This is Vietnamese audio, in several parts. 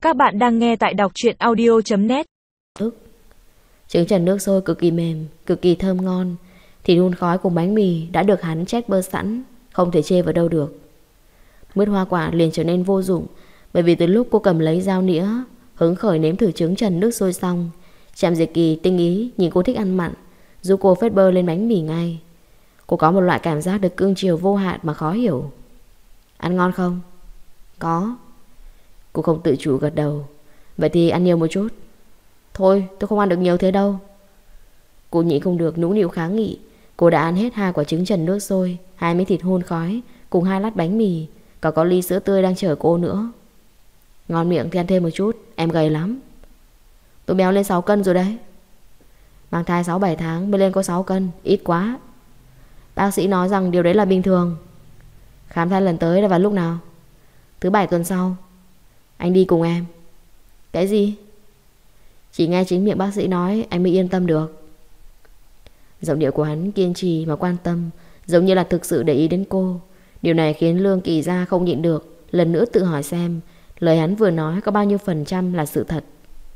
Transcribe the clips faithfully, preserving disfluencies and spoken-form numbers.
Các bạn đang nghe tại đọc truyện audio chấm net. Trứng trần nước sôi cực kỳ mềm, cực kỳ thơm ngon. Thịt hun khói cùng bánh mì đã được hắn chết bơ sẵn, không thể chê vào đâu được. Mứt hoa quả liền trở nên vô dụng, bởi vì từ lúc cô cầm lấy dao nĩa hứng khởi nếm thử trứng trần nước sôi xong, Trạm Diệt Kỳ tinh ý nhìn cô thích ăn mặn, giúp cô phết bơ lên bánh mì ngay. Cô có một loại cảm giác được cưng chiều vô hạn mà khó hiểu. Ăn ngon không? Có. Cô không tự chủ gật đầu. Vậy thì ăn nhiều một chút. Thôi tôi không ăn được nhiều thế đâu. Cô nhịn không được nũng nịu kháng nghị. Cô đã ăn hết hai quả trứng trần nước sôi, hai miếng thịt hun khói cùng hai lát bánh mì, còn có ly sữa tươi đang chờ cô nữa. Ngon miệng thì ăn thêm một chút, em gầy lắm. Tôi béo lên sáu cân rồi đấy. Mang thai sáu bảy tháng mới lên có sáu cân, ít quá. Bác sĩ nói rằng điều đấy là bình thường. Khám thai lần tới là vào lúc nào? Thứ bảy tuần sau. Anh đi cùng em. Cái gì? Chỉ nghe chính miệng bác sĩ nói anh mới yên tâm được. Giọng điệu của hắn kiên trì mà quan tâm, giống như là thực sự để ý đến cô. Điều này khiến Lương Kỳ Gia không nhịn được, lần nữa tự hỏi xem lời hắn vừa nói có bao nhiêu phần trăm là sự thật.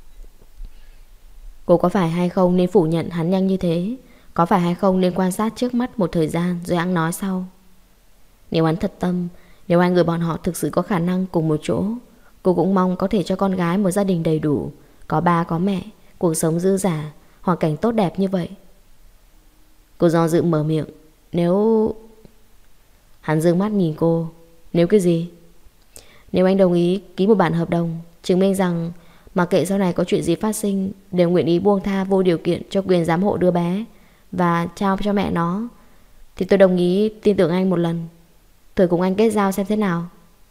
Cô có phải hay không nên phủ nhận hắn nhanh như thế? Có phải hay không nên quan sát trước mắt một thời gian rồi hắn nói sau? Nếu hắn thật tâm, nếu hai người bọn họ thực sự có khả năng cùng một chỗ, cô cũng mong có thể cho con gái một gia đình đầy đủ, có ba có mẹ, cuộc sống dư dả, hoàn cảnh tốt đẹp như vậy. Cô do dự mở miệng. Nếu... Hắn dương mắt nhìn cô. Nếu cái gì? Nếu anh đồng ý ký một bản hợp đồng chứng minh rằng mặc kệ sau này có chuyện gì phát sinh đều nguyện ý buông tha vô điều kiện cho quyền giám hộ đứa bé và trao cho mẹ nó, thì tôi đồng ý tin tưởng anh một lần, thử cùng anh kết giao xem thế nào.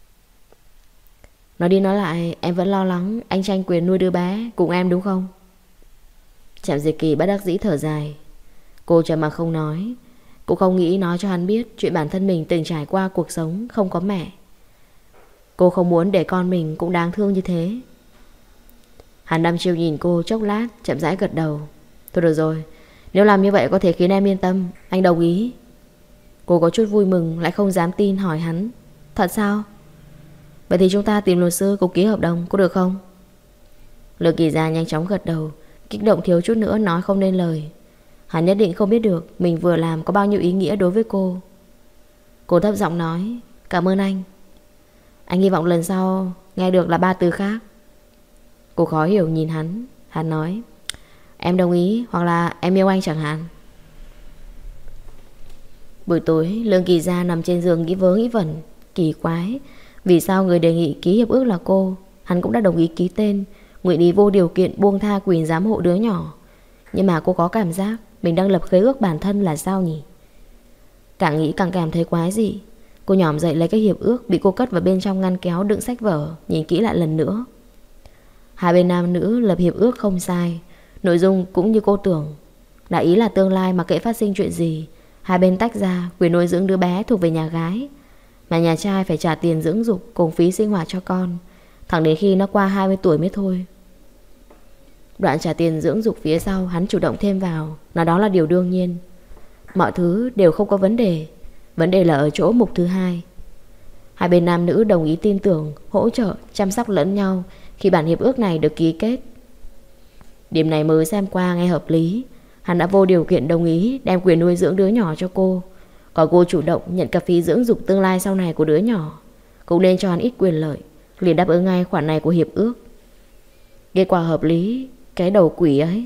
Nói đi nói lại, em vẫn lo lắng anh tranh quyền nuôi đứa bé cùng em đúng không? Trạm Diệt Kỳ bất đắc dĩ thở dài. Cô trầm mặc không nói. Cô không nghĩ nói cho hắn biết chuyện bản thân mình từng trải qua cuộc sống không có mẹ. Cô không muốn để con mình cũng đáng thương như thế. Hắn đăm chiêu nhìn cô chốc lát, chậm rãi gật đầu. Thôi được rồi, nếu làm như vậy có thể khiến em yên tâm, anh đồng ý. Cô có chút vui mừng lại không dám tin hỏi hắn. Thật sao? Vậy thì chúng ta tìm luật sư cùng ký hợp đồng, có được không? Lương Kỳ Gia nhanh chóng gật đầu, kích động thiếu chút nữa nói không nên lời. Hắn nhất định không biết được mình vừa làm có bao nhiêu ý nghĩa đối với cô. Cô thấp giọng nói. Cảm ơn anh. Anh hy vọng lần sau nghe được là ba từ khác. Cô khó hiểu nhìn hắn. Hắn nói em đồng ý hoặc là em yêu anh chẳng hạn. Buổi tối Lương Kỳ Gia nằm trên giường nghĩ vớ nghĩ vẩn. Kỳ quái, vì sao người đề nghị ký hiệp ước là cô? Hắn cũng đã đồng ý ký tên, nguyện ý vô điều kiện buông tha quyền giám hộ đứa nhỏ. Nhưng mà cô có cảm giác mình đang lập khế ước bản thân là sao nhỉ? Càng nghĩ càng cảm thấy quái dị. Cô nhỏm dậy lấy cái hiệp ước bị cô cất vào bên trong ngăn kéo đựng sách vở, nhìn kỹ lại lần nữa. Hai bên nam nữ lập hiệp ước không sai, nội dung cũng như cô tưởng. Đại ý là tương lai mà kệ phát sinh chuyện gì, hai bên tách ra, quyền nuôi dưỡng đứa bé thuộc về nhà gái, mà nhà trai phải trả tiền dưỡng dục cùng phí sinh hoạt cho con, thẳng đến khi nó qua hai mươi tuổi mới thôi. Đoạn trả tiền dưỡng dục phía sau hắn chủ động thêm vào, nói đó là điều đương nhiên. Mọi thứ đều không có vấn đề. Vấn đề là ở chỗ mục thứ hai. Hai bên nam nữ đồng ý tin tưởng, hỗ trợ, chăm sóc lẫn nhau khi bản hiệp ước này được ký kết. Điểm này mới xem qua nghe hợp lý. Hắn đã vô điều kiện đồng ý đem quyền nuôi dưỡng đứa nhỏ cho cô, còn cô chủ động nhận cả phí dưỡng dục tương lai sau này của đứa nhỏ, cũng nên cho hắn ít quyền lợi, liền đáp ứng ngay khoản này của hiệp ước. Kết quả hợp lý. Cái đầu quỷ ấy.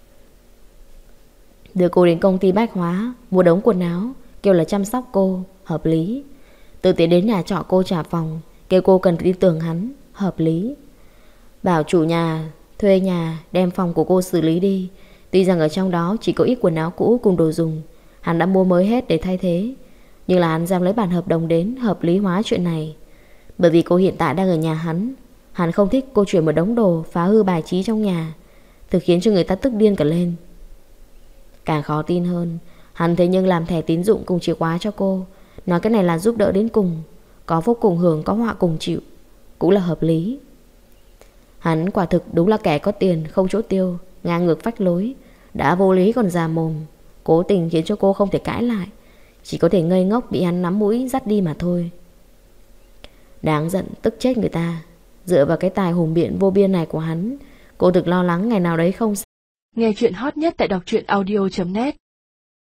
Đưa cô đến công ty bách hóa, mua đống quần áo, kêu là chăm sóc cô, hợp lý. Từ tiến đến nhà trọ cô trả phòng, kêu cô cần tin tưởng hắn, hợp lý. Bảo chủ nhà thuê nhà đem phòng của cô xử lý đi. Tuy rằng ở trong đó chỉ có ít quần áo cũ cùng đồ dùng, hắn đã mua mới hết để thay thế, nhưng là hắn dám lấy bản hợp đồng đến hợp lý hóa chuyện này. Bởi vì cô hiện tại đang ở nhà hắn. Hắn không thích cô chuyển một đống đồ phá hư bài trí trong nhà, thực khiến cho người ta tức điên cả lên. Càng khó tin hơn, hắn thế nhưng làm thẻ tín dụng cùng chìa khóa cho cô, nói cái này là giúp đỡ đến cùng, có phúc cùng hưởng, có họa cùng chịu, cũng là hợp lý. Hắn quả thực đúng là kẻ có tiền không chỗ tiêu, ngang ngược phách lối, đã vô lý còn già mồm, cố tình khiến cho cô không thể cãi lại, chỉ có thể ngây ngốc bị hắn nắm mũi dắt đi mà thôi. Đáng giận, tức chết người ta. Dựa vào cái tài hùng biện vô biên này của hắn, cô thực lo lắng ngày nào đấy không. Nghe chuyện hot nhất tại đọc truyện audio chấm net.